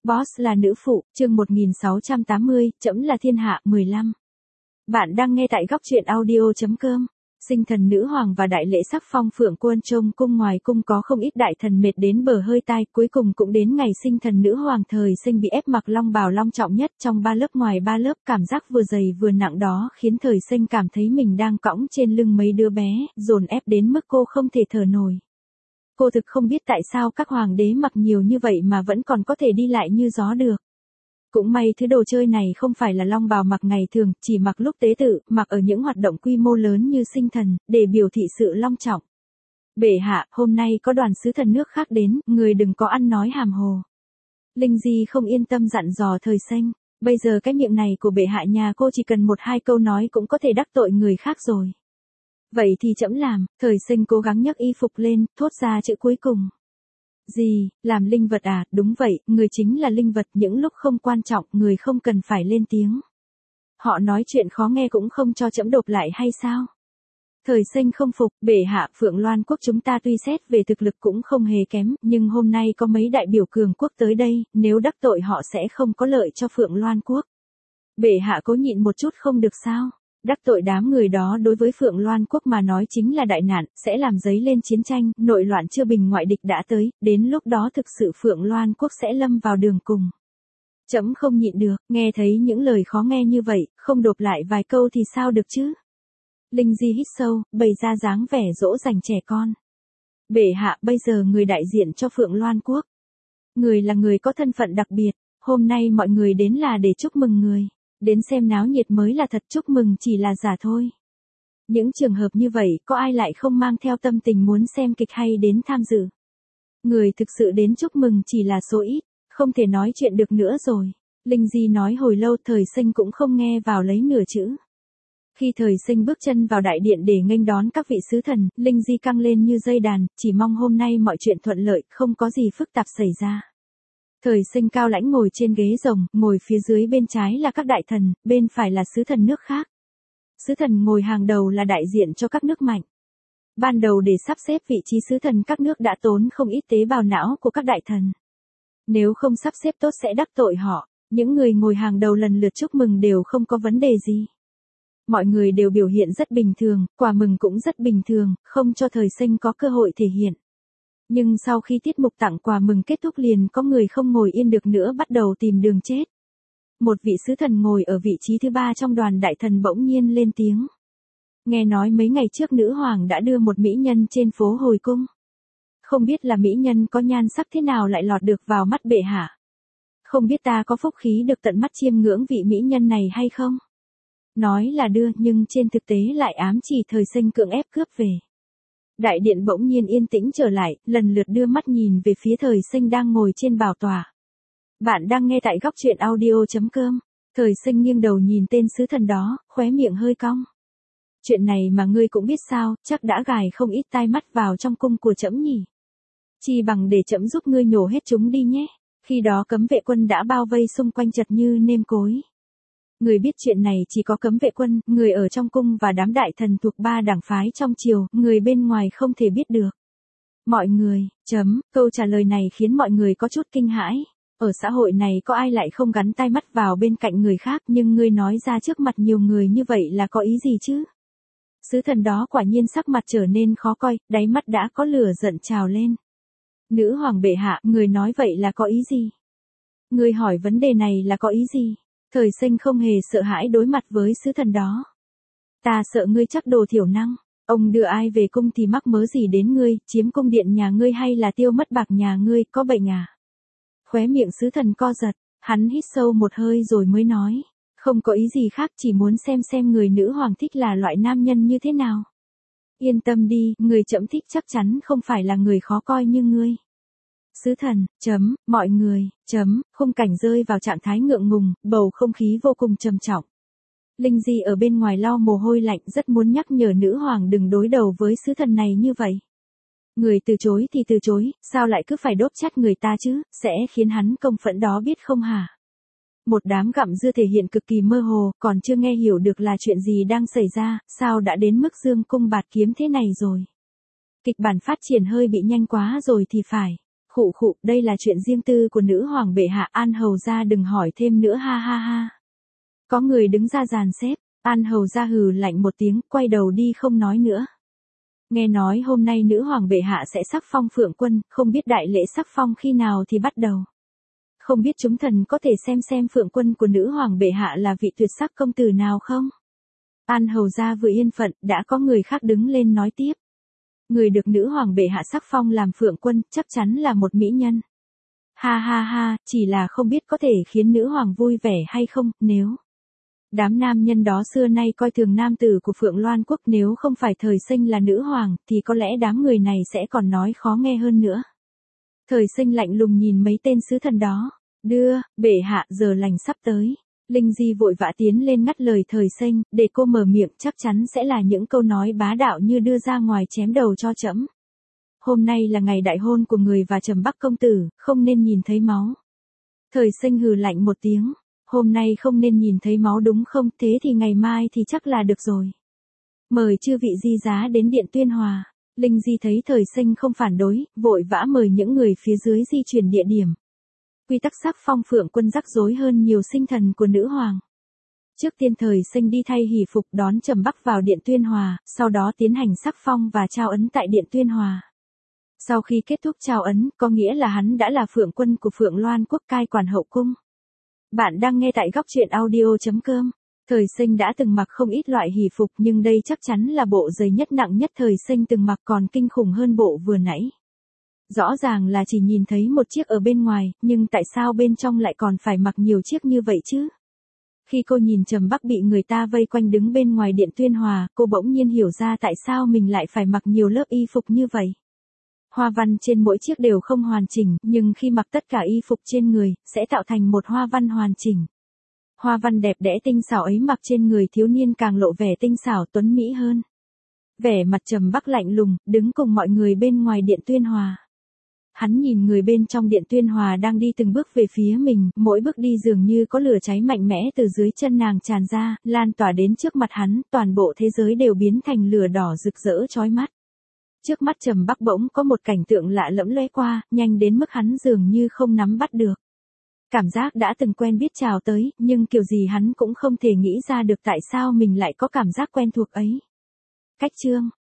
Boss là nữ phụ, chương 1680, trẫm là thiên hạ, 15. Bạn đang nghe tại góc truyện audio.com. Sinh thần nữ hoàng và đại lễ sắc phong phượng quân trong cung, ngoài cung có không ít đại thần mệt đến bờ hơi tai, cuối cùng cũng đến ngày sinh thần nữ hoàng. Thời Sinh bị ép mặc long bào long trọng nhất trong 3 lớp, ngoài 3 lớp, cảm giác vừa dày vừa nặng đó khiến Thời Sinh cảm thấy mình đang cõng trên lưng mấy đứa bé, dồn ép đến mức cô không thể thở nổi. Cô thực không biết tại sao các hoàng đế mặc nhiều như vậy mà vẫn còn có thể đi lại như gió được. Cũng may thứ đồ chơi này không phải là long bào mặc ngày thường, chỉ mặc lúc tế tự, mặc ở những hoạt động quy mô lớn như sinh thần, để biểu thị sự long trọng. Bệ hạ, hôm nay có đoàn sứ thần nước khác đến, người đừng có ăn nói hàm hồ. Linh Di không yên tâm dặn dò Thời Sinh, bây giờ cái miệng này của bệ hạ nhà cô chỉ cần 1-2 câu nói cũng có thể đắc tội người khác rồi. Vậy thì trẫm làm. Thời Sinh cố gắng nhấc y phục lên, thốt ra chữ cuối cùng. Gì, làm linh vật à? Đúng vậy, người chính là linh vật, những lúc không quan trọng, người không cần phải lên tiếng. Họ nói chuyện khó nghe cũng không cho trẫm độp lại hay sao? Thời Sinh không phục, bệ hạ, Phượng Loan quốc chúng ta tuy xét về thực lực cũng không hề kém, nhưng hôm nay có mấy đại biểu cường quốc tới đây, nếu đắc tội họ sẽ không có lợi cho Phượng Loan quốc. Bệ hạ cố nhịn một chút không được sao? Đắc tội đám người đó đối với Phượng Loan quốc mà nói chính là đại nạn, sẽ làm dấy lên chiến tranh, nội loạn chưa bình, ngoại địch đã tới, đến lúc đó thực sự Phượng Loan quốc sẽ lâm vào đường cùng. Trẫm không nhịn được, nghe thấy những lời khó nghe như vậy, không độp lại vài câu thì sao được chứ? Linh Di hít sâu, bày ra dáng vẻ dỗ dành trẻ con. Bệ hạ, bây giờ người đại diện cho Phượng Loan quốc. Người là người có thân phận đặc biệt, hôm nay mọi người đến là để chúc mừng người. Đến xem náo nhiệt mới là thật, chúc mừng chỉ là giả thôi. Những trường hợp như vậy, có ai lại không mang theo tâm tình muốn xem kịch hay đến tham dự? Người thực sự đến chúc mừng chỉ là số ít, không thể nói chuyện được nữa rồi. Linh Di nói hồi lâu, Thời Sinh cũng không nghe vào lấy nửa chữ. Khi Thời Sinh bước chân vào đại điện để nghênh đón các vị sứ thần, Linh Di căng lên như dây đàn, chỉ mong hôm nay mọi chuyện thuận lợi, không có gì phức tạp xảy ra. Thời Sinh cao lãnh ngồi trên ghế rồng, ngồi phía dưới bên trái là các đại thần, bên phải là sứ thần nước khác. Sứ thần ngồi hàng đầu là đại diện cho các nước mạnh. Ban đầu để sắp xếp vị trí sứ thần các nước đã tốn không ít tế bào não của các đại thần. Nếu không sắp xếp tốt sẽ đắc tội họ, những người ngồi hàng đầu lần lượt chúc mừng đều không có vấn đề gì. Mọi người đều biểu hiện rất bình thường, quà mừng cũng rất bình thường, không cho Thời Sinh có cơ hội thể hiện. Nhưng sau khi tiết mục tặng quà mừng kết thúc liền có người không ngồi yên được nữa bắt đầu tìm đường chết. Một vị sứ thần ngồi ở vị trí thứ 3 trong đoàn đại thần bỗng nhiên lên tiếng. Nghe nói mấy ngày trước nữ hoàng đã đưa một mỹ nhân trên phố hồi cung. Không biết là mỹ nhân có nhan sắc thế nào lại lọt được vào mắt bệ hạ. Không biết ta có phúc khí được tận mắt chiêm ngưỡng vị mỹ nhân này hay không? Nói là đưa nhưng trên thực tế lại ám chỉ Thời Sinh cưỡng ép cướp về. Đại điện bỗng nhiên yên tĩnh trở lại, lần lượt đưa mắt nhìn về phía Thời Sinh đang ngồi trên bảo tòa. Bạn đang nghe tại góc truyện audio.com. Thời Sinh nghiêng đầu nhìn tên sứ thần đó, khóe miệng hơi cong. Chuyện này mà ngươi cũng biết sao, chắc đã gài không ít tai mắt vào trong cung của trẫm nhỉ. Chi bằng để trẫm giúp ngươi nhổ hết chúng đi nhé. Khi đó cấm vệ quân đã bao vây xung quanh chật như nêm cối. Người biết chuyện này chỉ có cấm vệ quân, người ở trong cung và đám đại thần thuộc 3 đảng phái trong triều, người bên ngoài không thể biết được. Mọi người, câu trả lời này khiến mọi người có chút kinh hãi. Ở xã hội này có ai lại không gắn tai mắt vào bên cạnh người khác, nhưng ngươi nói ra trước mặt nhiều người như vậy là có ý gì chứ? Sứ thần đó quả nhiên sắc mặt trở nên khó coi, đáy mắt đã có lửa giận trào lên. Nữ hoàng bệ hạ, người nói vậy là có ý gì? Người hỏi vấn đề này là có ý gì? Thời Sinh không hề sợ hãi đối mặt với sứ thần đó. Ta sợ ngươi chắc đồ thiểu năng, ông đưa ai về cung thì mắc mớ gì đến ngươi, chiếm cung điện nhà ngươi hay là tiêu mất bạc nhà ngươi, có bệnh à? Khóe miệng sứ thần co giật, hắn hít sâu một hơi rồi mới nói, không có ý gì khác, chỉ muốn xem người nữ hoàng thích là loại nam nhân như thế nào. Yên tâm đi, người trẫm thích chắc chắn không phải là người khó coi như ngươi. Sứ thần, mọi người, khung cảnh rơi vào trạng thái ngượng ngùng, bầu không khí vô cùng trầm trọng. Linh Di ở bên ngoài lau mồ hôi lạnh, rất muốn nhắc nhở nữ hoàng đừng đối đầu với sứ thần này như vậy. Người từ chối thì từ chối, sao lại cứ phải đốp chát người ta chứ, sẽ khiến hắn công phẫn đó biết không hả? Một đám gặm dưa thể hiện cực kỳ mơ hồ, còn chưa nghe hiểu được là chuyện gì đang xảy ra, sao đã đến mức dương cung bạt kiếm thế này rồi. Kịch bản phát triển hơi bị nhanh quá rồi thì phải. Khụ khụ, đây là chuyện riêng tư của nữ hoàng bệ hạ, An hầu gia đừng hỏi thêm nữa, ha ha ha. Có người đứng ra dàn xếp, An hầu gia hừ lạnh một tiếng, quay đầu đi không nói nữa. Nghe nói hôm nay nữ hoàng bệ hạ sẽ sắc phong Phượng Quân, không biết đại lễ sắc phong khi nào thì bắt đầu. Không biết chúng thần có thể xem Phượng Quân của nữ hoàng bệ hạ là vị tuyệt sắc công tử nào không? An hầu gia vừa yên phận, đã có người khác đứng lên nói tiếp. Người được nữ hoàng bệ hạ sắc phong làm Phượng Quân, chắc chắn là một mỹ nhân. Ha ha ha, chỉ là không biết có thể khiến nữ hoàng vui vẻ hay không, nếu đám nam nhân đó xưa nay coi thường nam tử của Phượng Loan Quốc, nếu không phải Thời Sinh là nữ hoàng, thì có lẽ đám người này sẽ còn nói khó nghe hơn nữa. Thời Sinh lạnh lùng nhìn mấy tên sứ thần đó. Bệ hạ, giờ lành sắp tới. Linh Di vội vã tiến lên ngắt lời Thời Sinh, để cô mở miệng, chắc chắn sẽ là những câu nói bá đạo như đưa ra ngoài chém đầu cho trẫm. Hôm nay là ngày đại hôn của người và Trầm Bắc công tử, không nên nhìn thấy máu. Thời Sinh hừ lạnh một tiếng, hôm nay không nên nhìn thấy máu đúng không, thế thì ngày mai thì chắc là được rồi. Mời chư vị di giá đến điện Tuyên Hòa. Linh Di thấy Thời Sinh không phản đối, vội vã mời những người phía dưới di chuyển địa điểm. Quy tắc sắc phong Phượng Quân rắc rối hơn nhiều sinh thần của nữ hoàng. Trước tiên Thời Sinh đi thay hỷ phục đón Trầm Bắc vào điện Tuyên Hòa, sau đó tiến hành sắc phong và trao ấn tại điện Tuyên Hòa. Sau khi kết thúc trao ấn, có nghĩa là hắn đã là Phượng Quân của Phượng Loan Quốc, cai quản hậu cung. Bạn đang nghe tại góc truyện audio.com. Thời Sinh đã từng mặc không ít loại hỷ phục, nhưng đây chắc chắn là bộ dày nhất nặng nhất Thời Sinh từng mặc, còn kinh khủng hơn bộ vừa nãy. Rõ ràng là chỉ nhìn thấy một chiếc ở bên ngoài, nhưng tại sao bên trong lại còn phải mặc nhiều chiếc như vậy chứ? Khi cô nhìn Trầm Bắc bị người ta vây quanh đứng bên ngoài điện Tuyên Hòa, cô bỗng nhiên hiểu ra tại sao mình lại phải mặc nhiều lớp y phục như vậy. Hoa văn trên mỗi chiếc đều không hoàn chỉnh, nhưng khi mặc tất cả y phục trên người, sẽ tạo thành một hoa văn hoàn chỉnh. Hoa văn đẹp đẽ tinh xảo ấy mặc trên người thiếu niên càng lộ vẻ tinh xảo tuấn mỹ hơn. Vẻ mặt Trầm Bắc lạnh lùng, đứng cùng mọi người bên ngoài điện Tuyên Hòa. Hắn nhìn người bên trong điện Tuyên Hòa đang đi từng bước về phía mình, mỗi bước đi dường như có lửa cháy mạnh mẽ từ dưới chân nàng tràn ra, lan tỏa đến trước mặt hắn, toàn bộ thế giới đều biến thành lửa đỏ rực rỡ chói mắt. Trước mắt Trầm Bắc bỗng có một cảnh tượng lạ lẫm lóe qua, nhanh đến mức hắn dường như không nắm bắt được. Cảm giác đã từng quen biết trào tới, nhưng kiểu gì hắn cũng không thể nghĩ ra được tại sao mình lại có cảm giác quen thuộc ấy. Cách chương